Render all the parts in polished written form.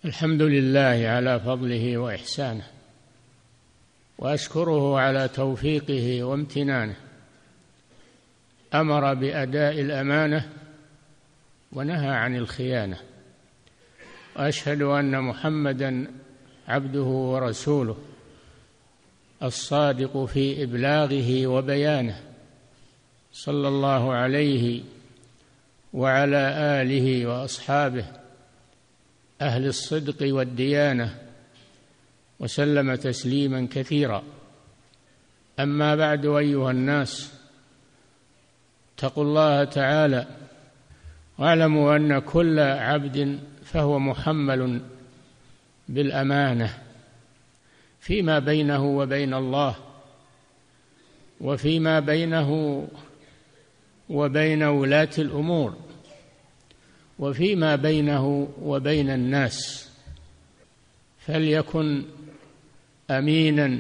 الحمد لله على فضله وإحسانه، وأشكره على توفيقه وامتنانه. أمر بأداء الأمانة ونهى عن الخيانة، وأشهد أن محمدًا عبده ورسوله الصادق في إبلاغه وبيانه، صلى الله عليه وعلى آله وأصحابه أهل الصدق والديانة، وسلم تسليما كثيرا. أما بعد، أيها الناس، اتقوا الله تعالى واعلموا أن كل عبد فهو محمل بالأمانة فيما بينه وبين الله، وفيما بينه وبين ولاة الأمور، وفيما بينه وبين الناس، فليكن أمينا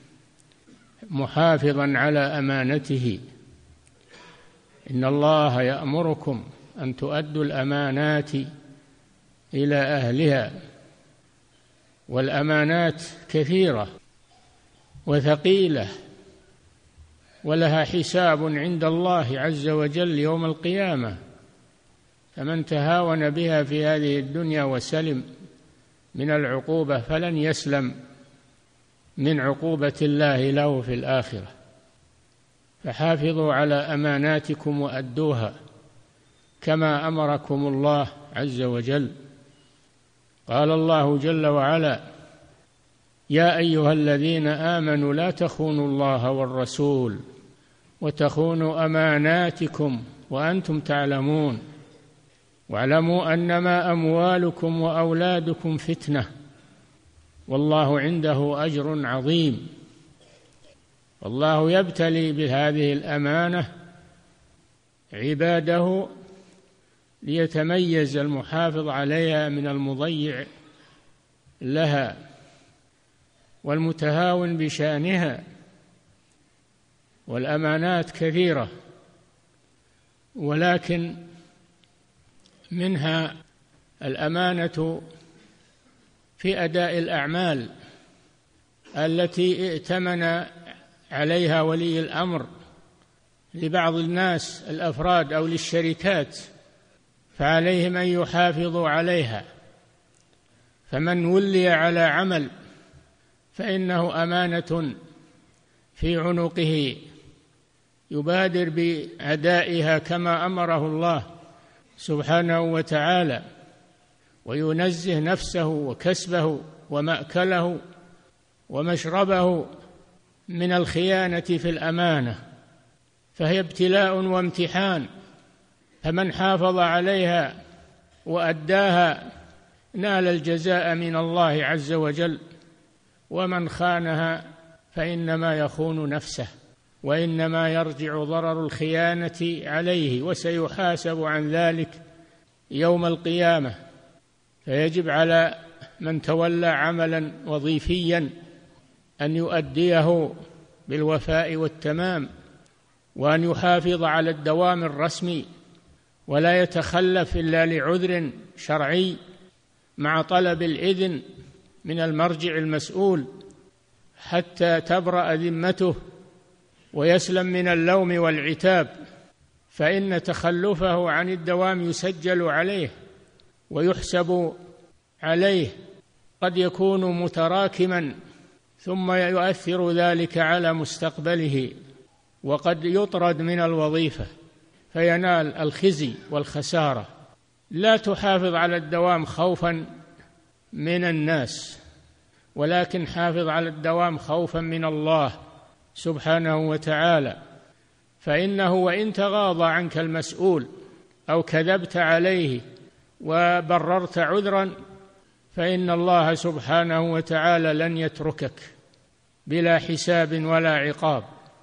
محافظا على أمانته. إن الله يأمركم أن تؤدوا الأمانات إلى أهلها، والأمانات كثيرة وثقيلة، ولها حساب عند الله عز وجل يوم القيامة، فمن تهاون بها في هذه الدنيا وسلم من العقوبة فلن يسلم من عقوبة الله له في الآخرة. فحافظوا على أماناتكم وأدوها كما أمركم الله عز وجل. قال الله جل وعلا: يا أيها الذين آمنوا لا تخونوا الله والرسول وتخونوا أماناتكم وأنتم تعلمون واعلموا أنما أموالكم وأولادكم فتنة والله عنده أجر عظيم. والله يبتلي بهذه الأمانة عباده ليتميز المحافظ عليها من المضيع لها والمتهاون بشأنها. والأمانات كثيرة، ولكن منها الأمانة في أداء الأعمال التي ائتمن عليها ولي الأمر لبعض الناس الأفراد أو للشركات، فعليهم أن يحافظوا عليها. فمن ولي على عمل فإنه أمانة في عنقه، يبادر بأدائها كما أمره الله سبحانه وتعالى، وينزه نفسه وكسبه ومأكله ومشربه من الخيانة في الأمانة، فهي ابتلاء وامتحان. فمن حافظ عليها وأداها نال الجزاء من الله عز وجل، ومن خانها فإنما يخون نفسه، وإنما يرجع ضرر الخيانة عليه، وسيحاسب عن ذلك يوم القيامة. فيجب على من تولى عملا وظيفيا أن يؤديه بالوفاء والتمام، وأن يحافظ على الدوام الرسمي، ولا يتخلف إلا لعذر شرعي مع طلب الإذن من المرجع المسؤول حتى تبرأ ذمته ويسلم من اللوم والعتاب، فإن تخلفه عن الدوام يسجل عليه ويحسب عليه، قد يكون متراكما ثم يؤثر ذلك على مستقبله، وقد يطرد من الوظيفة فينال الخزي والخسارة. لا تحافظ على الدوام خوفا من الناس، ولكن حافظ على الدوام خوفا من الله سبحانه وتعالى، فإنه وإن تغاضى عنك المسؤول أو كذبت عليه وبررت عذرا فإن الله سبحانه وتعالى لن يتركك بلا حساب ولا عقاب.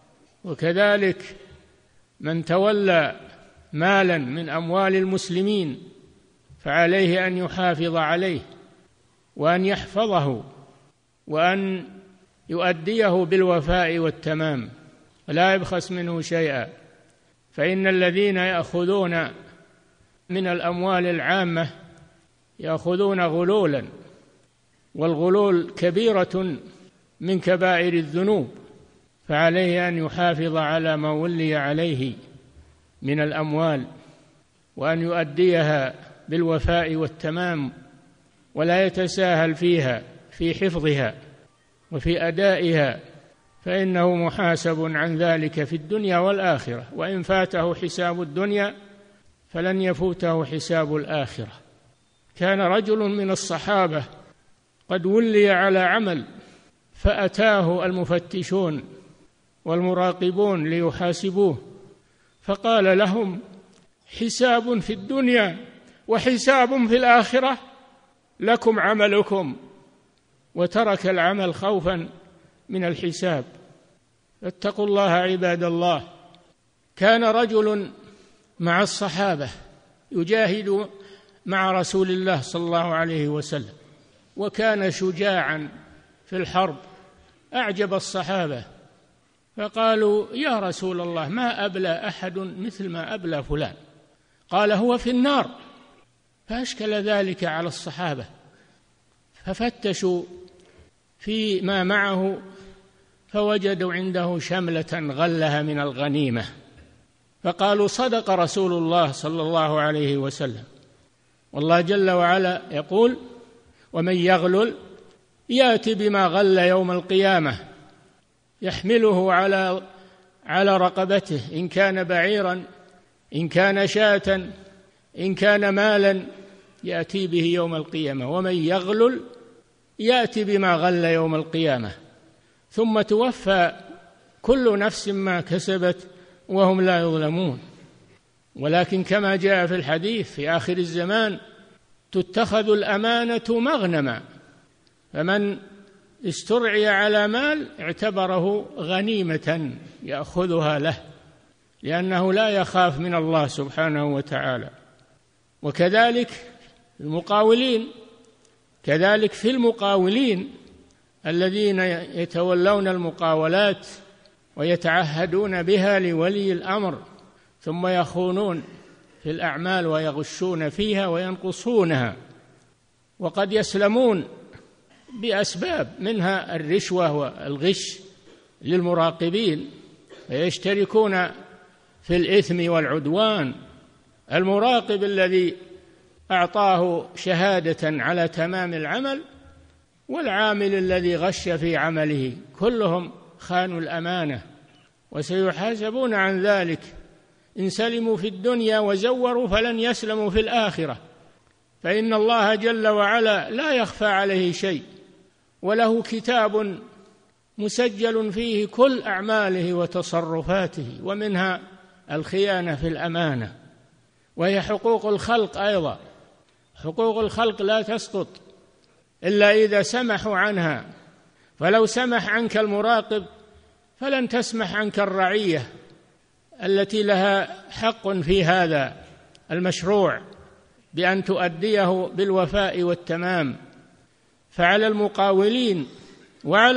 وكذلك من تولى مالا من أموال المسلمين فعليه أن يحافظ عليه، وأن يحفظه، وأن يؤديه بالوفاء والتمام، ولا يبخس منه شيئا. فإن الذين يأخذون من الأموال العامة يأخذون غلولا والغلول كبيرة من كبائر الذنوب، فعليه أن يحافظ على ما ولي عليه من الأموال، وأن يؤديها بالوفاء والتمام، ولا يتساهل فيها في حفظها وفي أدائها، فإنه محاسب عن ذلك في الدنيا والآخرة، وإن فاته حساب الدنيا فلن يفوته حساب الآخرة. كان رجل من الصحابة قد ولي على عمل، فأتاه المفتشون والمراقبون ليحاسبوه، فقال لهم: حساب في الدنيا وحساب في الآخرة، لكم عملكم، وترك العمل خوفا من الحساب. اتقوا الله عباد الله. كان رجل مع الصحابة يجاهد مع رسول الله صلى الله عليه وسلم، وكان شجاعا في الحرب، أعجب الصحابة، فقالوا: يا رسول الله، ما أبلى أحد مثل ما أبلى فلان. قال: هو في النار. فأشكل ذلك على الصحابة، ففتشوا فيما معه فوجدوا عنده شملة غلها من الغنيمة، فقالوا: صدق رسول الله صلى الله عليه وسلم، والله جل وعلا يقول: ومن يغلل يأتي بما غل يوم القيامة يحمله على رقبته، إن كان بعيرا، إن كان شاة، إن كان مالا، يأتي به يوم القيامة. ومن يغلل يأتي بما غل يوم القيامة، ثم توفى كل نفس ما كسبت وهم لا يظلمون. ولكن كما جاء في الحديث في آخر الزمان تتخذ الأمانة مغنما، فمن استرعي على مال اعتبره غنيمة يأخذها له، لأنه لا يخاف من الله سبحانه وتعالى. وكذلك في المقاولين الذين يتولون المقاولات ويتعهدون بها لولي الأمر، ثم يخونون في الأعمال ويغشون فيها وينقصونها، وقد يسلمون بأسباب منها الرشوة والغش للمراقبين، فيشتركون في الإثم والعدوان. المراقب الذي أعطاه شهادة على تمام العمل والعامل الذي غش في عمله كلهم خانوا الأمانة، وسيحاسبون عن ذلك. إن سلموا في الدنيا وزوروا فلن يسلموا في الآخرة، فإن الله جل وعلا لا يخفى عليه شيء، وله كتاب مسجل فيه كل أعماله وتصرفاته، ومنها الخيانة في الأمانة، وهي حقوق الخلق أيضا. حقوق الخلق لا تسقط إلا إذا سمحوا عنها، فلو سمح عنك المراقب فلن تسمح عنك الرعية التي لها حق في هذا المشروع بأن تؤديه بالوفاء والتمام. فعلى المقاولين وعلى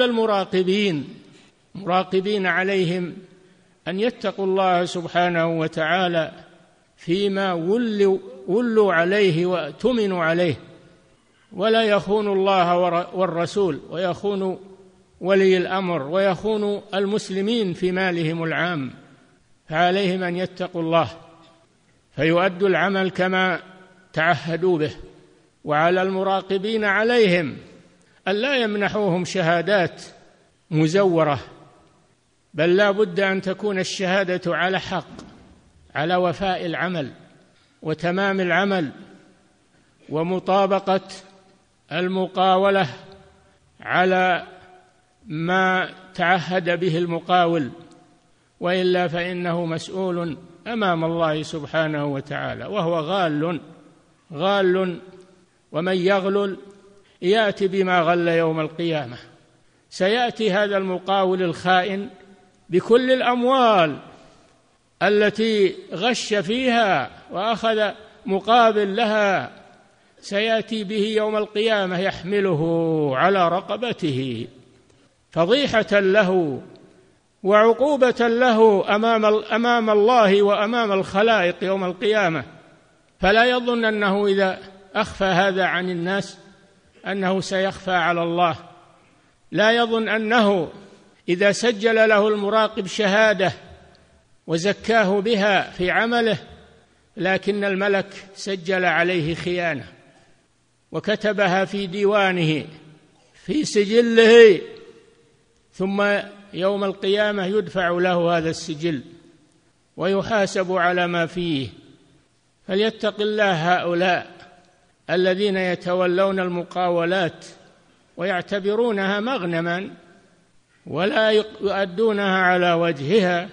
المراقبين عليهم أن يتقوا الله سبحانه وتعالى فيما ولوا عليه وأتمنوا عليه، ولا يخونوا الله والرسول، ويخونوا ولي الأمر، ويخونوا المسلمين في مالهم العام. فعليهم أن يتقوا الله فيؤدوا العمل كما تعهدوا به. وعلى المراقبين عليهم أن لا يمنحوهم شهادات مزورة، بل لا بد أن تكون الشهادة على حق، على وفاء العمل وتمام العمل ومطابقة المقاولة على ما تعهد به المقاول، وإلا فإنه مسؤول أمام الله سبحانه وتعالى، وهو غال. ومن يغلل يأتي بما غل يوم القيامة. سيأتي هذا المقاول الخائن بكل الأموال التي غش فيها وأخذ مقابل لها، سيأتي به يوم القيامة يحمله على رقبته، فضيحة له وعقوبة له أمام الله وأمام الخلائق يوم القيامة. فلا يظن أنه إذا أخفى هذا عن الناس أنه سيخفى على الله، لا يظن أنه إذا سجل له المراقب شهادة وزكاه بها في عمله لكن الملك سجل عليه خيانة وكتبها في ديوانه في سجله، ثم يوم القيامة يدفع له هذا السجل ويحاسب على ما فيه. فليتق الله هؤلاء الذين يتولون المقاولات ويعتبرونها مغنما ولا يؤدونها على وجهها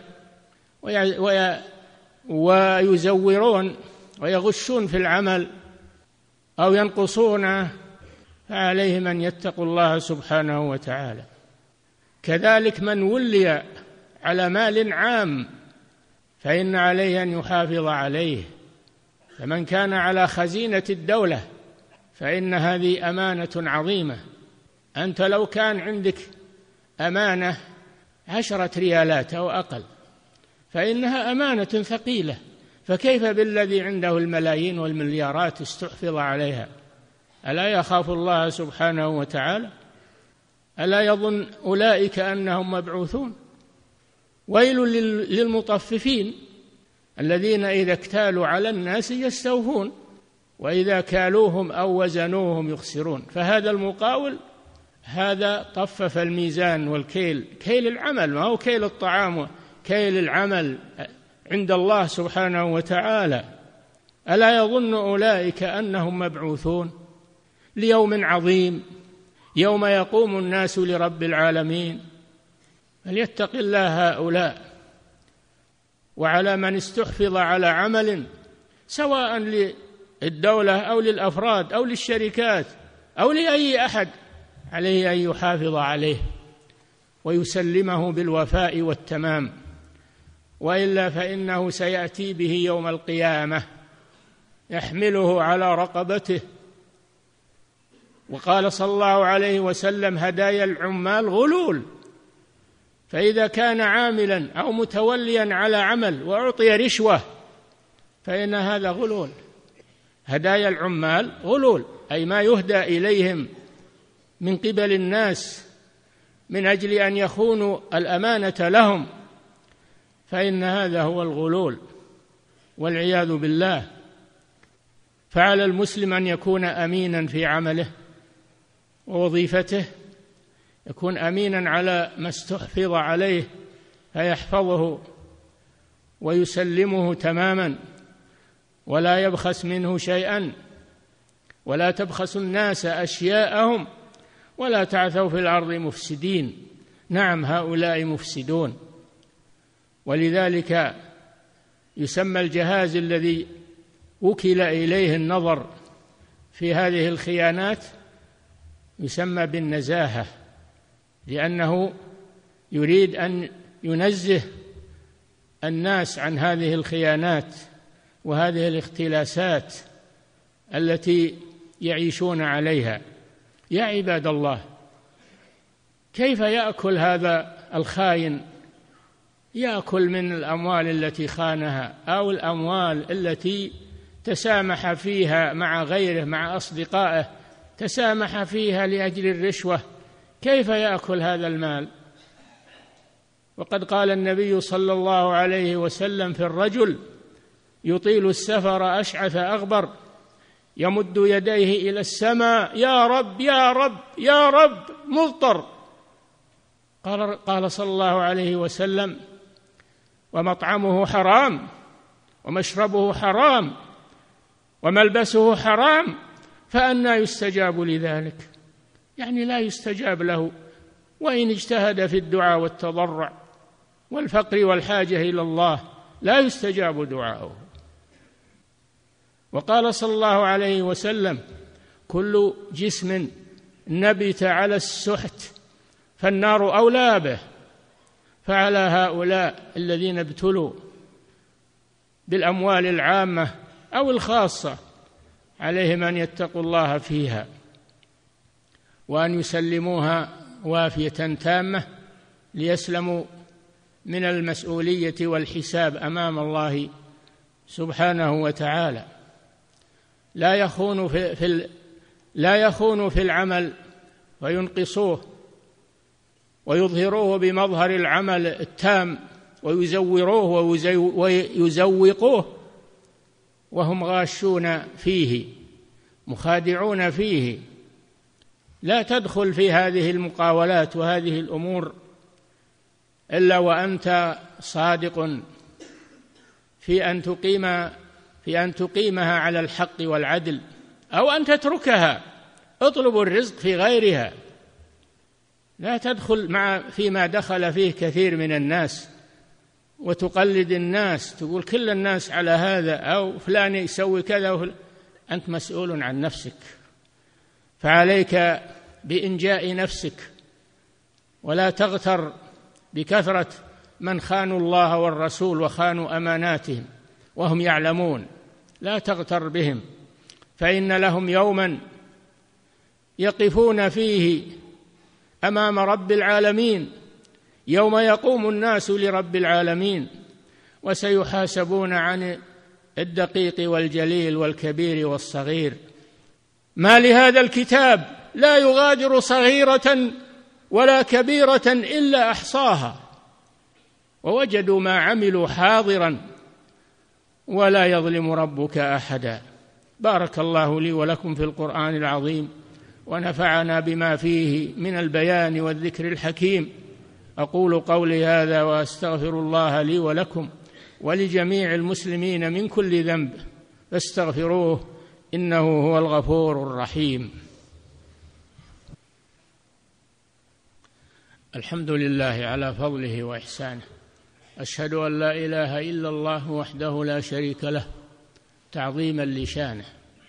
ويزورون ويغشون في العمل أو ينقصونه، فعليهم أن يتقوا الله سبحانه وتعالى. كذلك من ولي على مال عام فإن عليه أن يحافظ عليه، فمن كان على خزينة الدولة فإن هذه أمانة عظيمة. أنت لو كان عندك أمانة 10 ريالات أو أقل فإنها أمانة ثقيلة، فكيف بالذي عنده الملايين والمليارات استحفظ عليها؟ ألا يخاف الله سبحانه وتعالى؟ ألا يظن أولئك أنهم مبعوثون؟ ويل للمطففين الذين إذا اكتالوا على الناس يستوفون وإذا كالوهم أو وزنوهم يخسرون. فهذا المقاول هذا طفف الميزان والكيل، كيل العمل، ما هو كيل الطعام، كيل العمل عند الله سبحانه وتعالى. ألا يظن أولئك أنهم مبعوثون ليوم عظيم يوم يقوم الناس لرب العالمين؟ فليتق الله هؤلاء. وعلى من استحفظ على عمل سواء للدولة أو للأفراد أو للشركات أو لأي أحد عليه أن يحافظ عليه ويسلمه بالوفاء والتمام، وإلا فإنه سيأتي به يوم القيامة يحمله على رقبته. وقال صلى الله عليه وسلم: هدايا العمال غلول، فإذا كان عاملا أو متوليا على عمل وأعطي رشوة فإن هذا غلول. هدايا العمال غلول، أي ما يهدى إليهم من قبل الناس من أجل أن يخونوا الأمانة لهم، فإن هذا هو الغلول والعياذ بالله. فعلى المسلم أن يكون أمينا في عمله ووظيفته، يكون أمينا على ما استحفظ عليه فيحفظه ويسلمه تماما ولا يبخس منه شيئا، ولا تبخسوا الناس أشياءهم ولا تعثوا في الأرض مفسدين. نعم، هؤلاء مفسدون. ولذلك يسمى الجهاز الذي وكل إليه النظر في هذه الخيانات يسمى بالنزاهة، لأنه يريد أن ينزه الناس عن هذه الخيانات وهذه الاختلاسات التي يعيشون عليها. يا عباد الله، كيف يأكل هذا الخاين؟ يأكل من الأموال التي خانها أو الأموال التي تسامح فيها مع غيره، مع أصدقائه، تسامح فيها لأجل الرشوة. كيف يأكل هذا المال؟ وقد قال النبي صلى الله عليه وسلم في الرجل يطيل السفر أشعث أغبر يمد يديه إلى السماء: يا رب يا رب يا رب، مضطر. قال صلى الله عليه وسلم: ومطعمه حرام ومشربه حرام وملبسه حرام، فأنى يستجاب لذلك؟ يعني لا يستجاب له، وإن اجتهد في الدعاء والتضرع والفقر والحاجة إلى الله لا يستجاب دعاؤه. وقال صلى الله عليه وسلم: كل جسم نبت على السحت فالنار أولى به. فعلى هؤلاء الذين ابتلوا بالأموال العامة أو الخاصة عليهم أن يتقوا الله فيها وأن يسلموها وافية تامة ليسلموا من المسؤولية والحساب أمام الله سبحانه وتعالى. لا يخون لا يخونوا في العمل وينقصوه ويظهروه بمظهر العمل التام ويزوروه ويزوقوه وهم غاشون فيه مخادعون فيه. لا تدخل في هذه المقاولات وهذه الأمور إلا وأنت صادق في أن تقيمها على الحق والعدل، أو أن تتركها. اطلب الرزق في غيرها، لا تدخل فيما دخل فيه كثير من الناس وتقلد الناس، تقول كل الناس على هذا أو فلان يسوي كذا أنت مسؤول عن نفسك، فعليك بإنجاء نفسك، ولا تغتر بكثرة من خانوا الله والرسول وخانوا أماناتهم وهم يعلمون. لا تغتر بهم، فإن لهم يوما يقفون فيه أمام رب العالمين، يوم يقوم الناس لرب العالمين، وسيحاسبون عن الدقيق والجليل والكبير والصغير. ما لهذا الكتاب لا يغادر صغيرة ولا كبيرة إلا أحصاها ووجدوا ما عملوا حاضرا ولا يظلم ربك أحدا. بارك الله لي ولكم في القرآن العظيم، ونفعنا بما فيه من البيان والذكر الحكيم. أقول قولي هذا وأستغفر الله لي ولكم ولجميع المسلمين من كل ذنب، فاستغفروه إنه هو الغفور الرحيم. الحمد لله على فضله وإحسانه، أشهد أن لا إله إلا الله وحده لا شريك له تعظيما لشانه،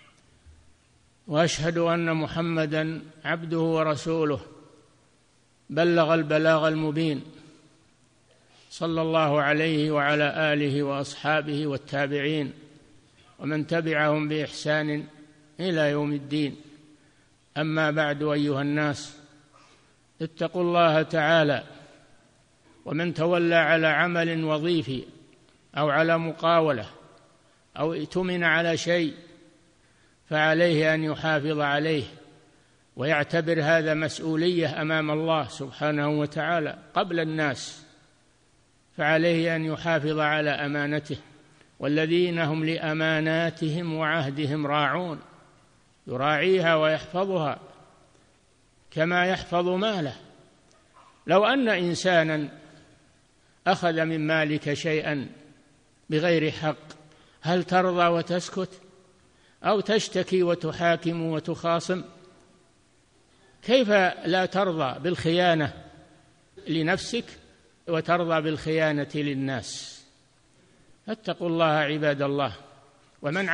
وأشهد أن محمدًا عبده ورسوله بلغ البلاغ المبين، صلى الله عليه وعلى آله وأصحابه والتابعين ومن تبعهم بإحسان إلى يوم الدين. أما بعد، أيها الناس، اتقوا الله تعالى، ومن تولى على عمل وظيفي أو على مقاولة أو ائتمن على شيء فعليه أن يحافظ عليه ويعتبر هذا مسؤولية أمام الله سبحانه وتعالى قبل الناس، فعليه أن يحافظ على أمانته، والذين هم لأماناتهم وعهدهم راعون، يراعيها ويحفظها كما يحفظ ماله. لو أن إنسانا أخذ من مالك شيئا بغير حق، هل ترضى وتسكت أو تشتكي وتحاكم وتخاصم؟ كيف لا ترضى بالخيانة لنفسك وترضى بالخيانة للناس؟ اتقوا الله عباد الله. ومن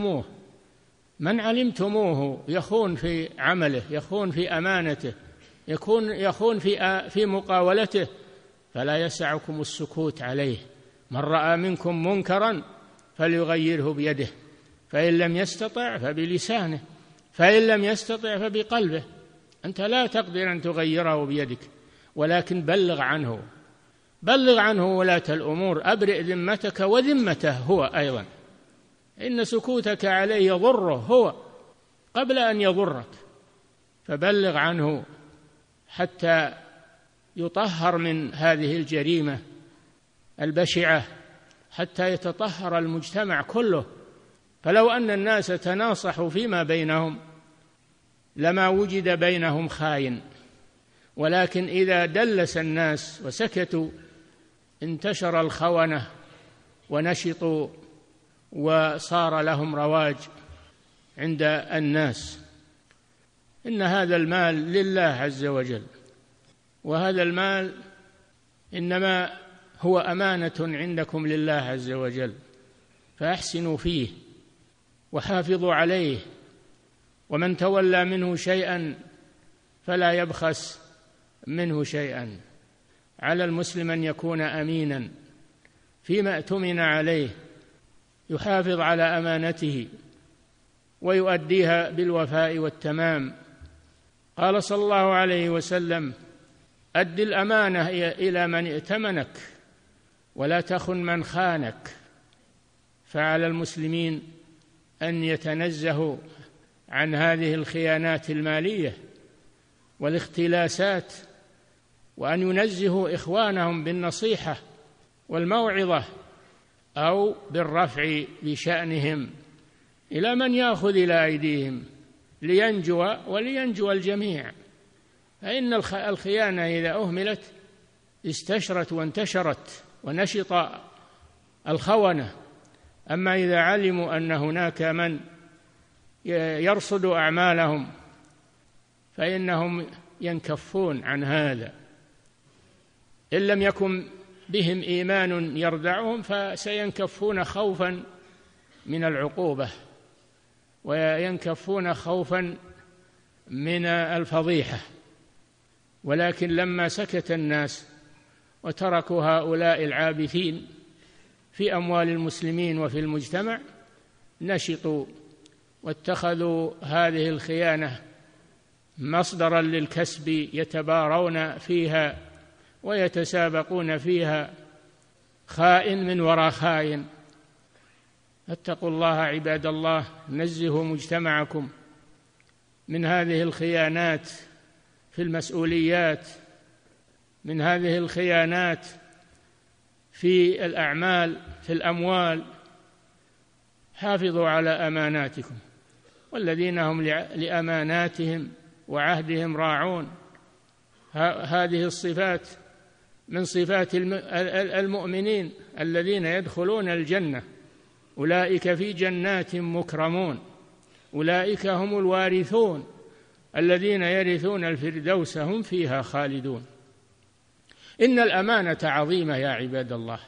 علمتموه يخون في عمله، يخون في أمانته، يخون في مقاولته، فلا يسعكم السكوت عليه. من رأى منكم منكرا فليغيره بيده، فإن لم يستطع فبلسانه، فإن لم يستطع فبقلبه. أنت لا تقدر أن تغيره بيدك، ولكن بلغ عنه ولاة الأمور، أبرئ ذمتك وذمته هو أيضا، إن سكوتك عليه يضره هو قبل أن يضرك، فبلغ عنه حتى يطهر من هذه الجريمة البشعة، حتى يتطهر المجتمع كله. فلو أن الناس تناصحوا فيما بينهم لما وجد بينهم خاين، ولكن إذا دلس الناس وسكتوا انتشر الخونة ونشطوا وصار لهم رواج عند الناس. إن هذا المال لله عز وجل، وهذا المال إنما هو أمانة عندكم لله عز وجل، فأحسنوا فيه وحافظوا عليه. ومن تولى منه شيئا فلا يبخس منه شيئا. على المسلم أن يكون أمينا فيما اؤتمن عليه، يحافظ على أمانته ويؤديها بالوفاء والتمام. قال صلى الله عليه وسلم: أد الأمانة إلى من ائتمنك ولا تخن من خانك. فعلى المسلمين أن يتنزهوا عن هذه الخيانات المالية والاختلاسات، وأن ينزهوا إخوانهم بالنصيحة والموعظة أو بالرفع بشأنهم إلى من يأخذ إلى أيديهم لينجو ولينجو الجميع. فإن الخيانة إذا أهملت استشرت وانتشرت ونشط الخونة. أما إذا علموا أن هناك من يرصد أعمالهم فإنهم ينكفون عن هذا. إن لم يكن بهم إيمان يردعهم فسينكفون خوفا من العقوبة، وينكفون خوفا من الفضيحة. ولكن لما سكت الناس وتركوا هؤلاء العابثين في أموال المسلمين وفي المجتمع نشطوا واتخذوا هذه الخيانة مصدرا للكسب، يتبارون فيها ويتسابقون فيها، خائن من وراء خائن. اتقوا الله عباد الله، نزهوا مجتمعكم من هذه الخيانات في المسؤوليات، من هذه الخيانات في الأعمال، في الأموال. حافظوا على أماناتكم، والذين هم لأماناتهم وعهدهم راعون. هذه الصفات من صفات المؤمنين الذين يدخلون الجنة، أولئك في جنات مكرمون، أولئك هم الوارثون الذين يرثون الفردوس هم فيها خالدون. إن الأمانة عظيمة يا عباد الله،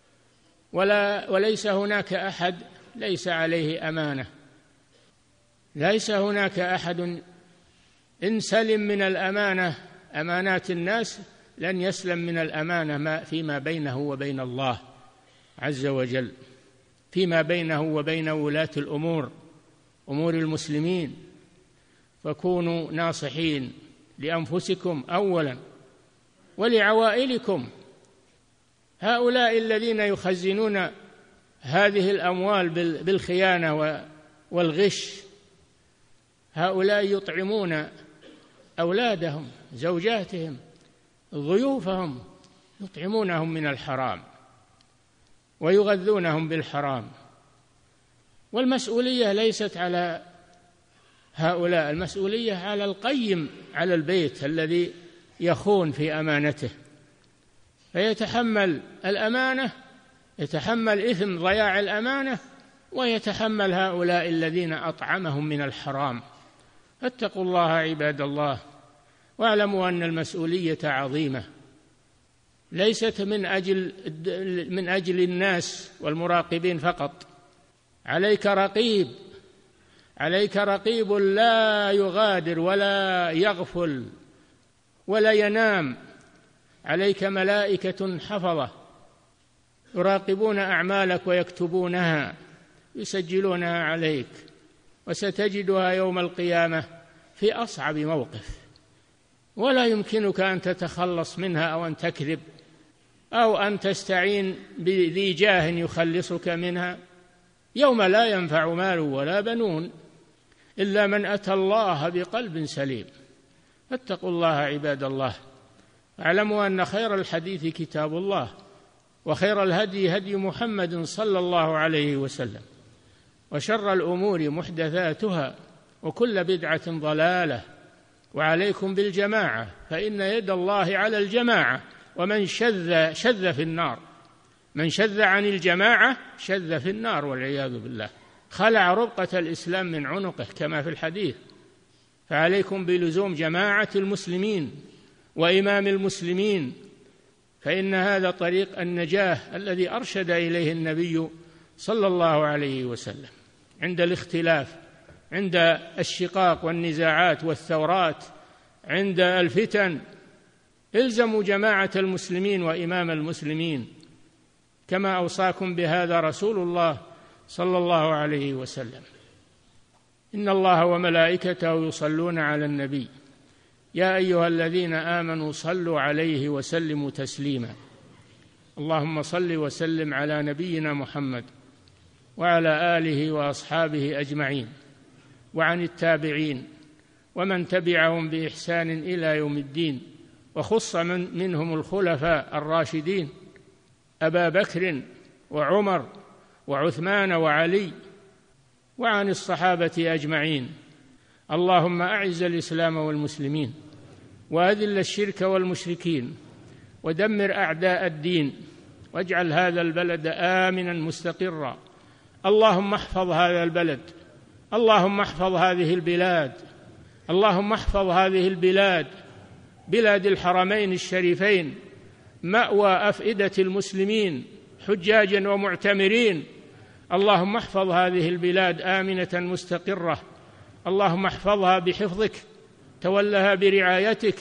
وليس هناك أحد ليس عليه أمانة. ليس هناك أحد إن سلم من الأمانة، أمانات الناس، لن يسلم من الأمانة فيما بينه وبين الله عز وجل، فيما بينه وبين ولاة الأمور، أمور المسلمين. فكونوا ناصحين لأنفسكم أولا ولعوائلكم. هؤلاء الذين يخزنون هذه الأموال بالخيانة والغش، هؤلاء يطعمون أولادهم، زوجاتهم، ضيوفهم، يطعمونهم من الحرام ويغذونهم بالحرام. والمسؤولية ليست على هؤلاء، المسؤولية على القيم على البيت الذي يخون في أمانته، فيتحمل الأمانة، يتحمل إثم ضياع الأمانة، ويتحمل هؤلاء الذين أطعمهم من الحرام. فاتقوا الله عباد الله، واعلموا أن المسؤولية عظيمة، ليست من أجل الناس والمراقبين فقط. عليك رقيب لا يغادر ولا يغفل ولا ينام. عليك ملائكة حفظة يراقبون أعمالك ويكتبونها، يسجلونها عليك، وستجدها يوم القيامة في أصعب موقف، ولا يمكنك أن تتخلص منها أو أن تكذب أو أن تستعين بذي جاه يخلصك منها. يوم لا ينفع مال ولا بنون إلا من أتى الله بقلب سليم. فاتقوا الله عباد الله، اعلموا أن خير الحديث كتاب الله، وخير الهدي هدي محمد صلى الله عليه وسلم، وشر الأمور محدثاتها، وكل بدعة ضلالة. وعليكم بالجماعة، فإن يد الله على الجماعة، ومن شذ في النار. من شذ عن الجماعة شذ في النار والعياذ بالله، خلع ربقة الإسلام من عنقه كما في الحديث. فعليكم بلزوم جماعة المسلمين وإمام المسلمين، فإن هذا طريق النجاة الذي أرشد إليه النبي صلى الله عليه وسلم. عند الاختلاف، عند الشقاق والنزاعات والثورات، عند الفتن، الزموا جماعة المسلمين وإمام المسلمين، كما أوصاكم بهذا رسول الله صلى الله عليه وسلم. إن الله وملائكته يصلون على النبي، يا أيها الذين آمنوا صلوا عليه وسلموا تسليما. اللهم صل وسلم على نبينا محمد وعلى آله وأصحابه أجمعين. وعن التابعين ومن تبعهم بإحسان إلى يوم الدين، وخص منهم الخلفاء الراشدين أبا بكر وعمر وعثمان وعلي، وعن الصحابة أجمعين. اللهم أعز الإسلام والمسلمين، وأذل الشرك والمشركين، ودمر أعداء الدين، واجعل هذا البلد آمنا مستقرا. اللهم احفظ هذا البلد، اللهم احفظ هذه البلاد، اللهم احفظ هذه البلاد، بلاد الحرمين الشريفين، مأوى أفئدة المسلمين حجاجا ومعتمرين. اللهم احفظ هذه البلاد آمنة مستقرة. اللهم احفظها بحفظك، تولها برعايتك،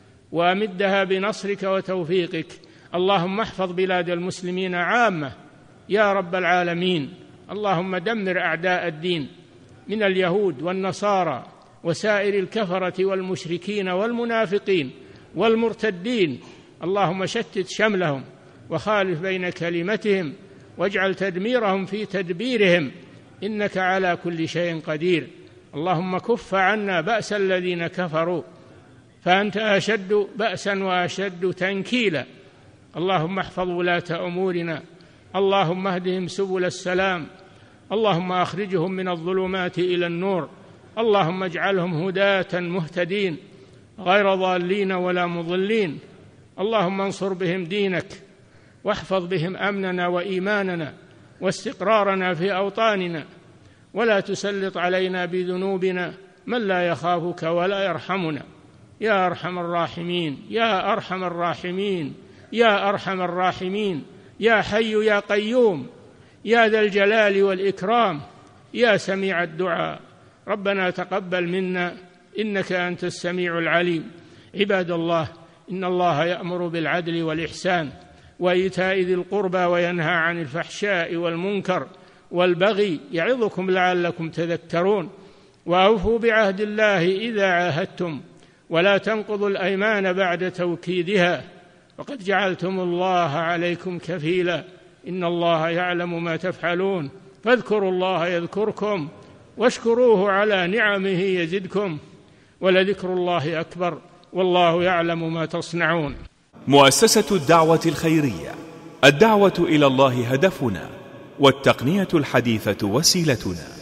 وأمدها بنصرك وتوفيقك. اللهم احفظ بلاد المسلمين عامة يا رب العالمين. اللهم دمر أعداء الدين من اليهود والنصارى وسائر الكفرة والمشركين والمنافقين والمرتدين. اللهم شتت شملهم وخالف بين كلمتهم، واجعل تدميرهم في تدبيرهم، إنك على كل شيء قدير. اللهم كف عنا بأس الذين كفروا، فأنت أشد بأسا وأشد تنكيلا. اللهم احفظ ولاة أمورنا، اللهم اهدهم سبل السلام، اللهم أخرجهم من الظلمات إلى النور، اللهم اجعلهم هداة مهتدين غير ضالين ولا مضلين. اللهم انصر بهم دينك، واحفظ بهم أمننا وإيماننا واستقرارنا في أوطاننا، ولا تسلط علينا بذنوبنا من لا يخافك ولا يرحمنا يا أرحم الراحمين، يا أرحم الراحمين، يا أرحم الراحمين، يا حي يا قيوم، يا ذا الجلال والإكرام، يا سميع الدعاء. ربنا تقبل منا إنك أنت السميع العليم. عباد الله، إن الله يأمر بالعدل والإحسان وإيتاء ذي القربى وينهى عن الفحشاء والمنكر والبغي، يعظكم لعلكم تذكرون. وأوفوا بعهد الله إذا عاهدتم، ولا تنقضوا الأيمان بعد توكيدها، وقد جعلتم الله عليكم كفيلا، إن الله يعلم ما تفعلون. فاذكروا الله يذكركم، واشكروه على نعمه يزدكم، ولذكر الله أكبر، والله يعلم ما تصنعون. مؤسسة الدعوة الخيرية، الدعوة إلى الله هدفنا، والتقنية الحديثة وسيلتنا.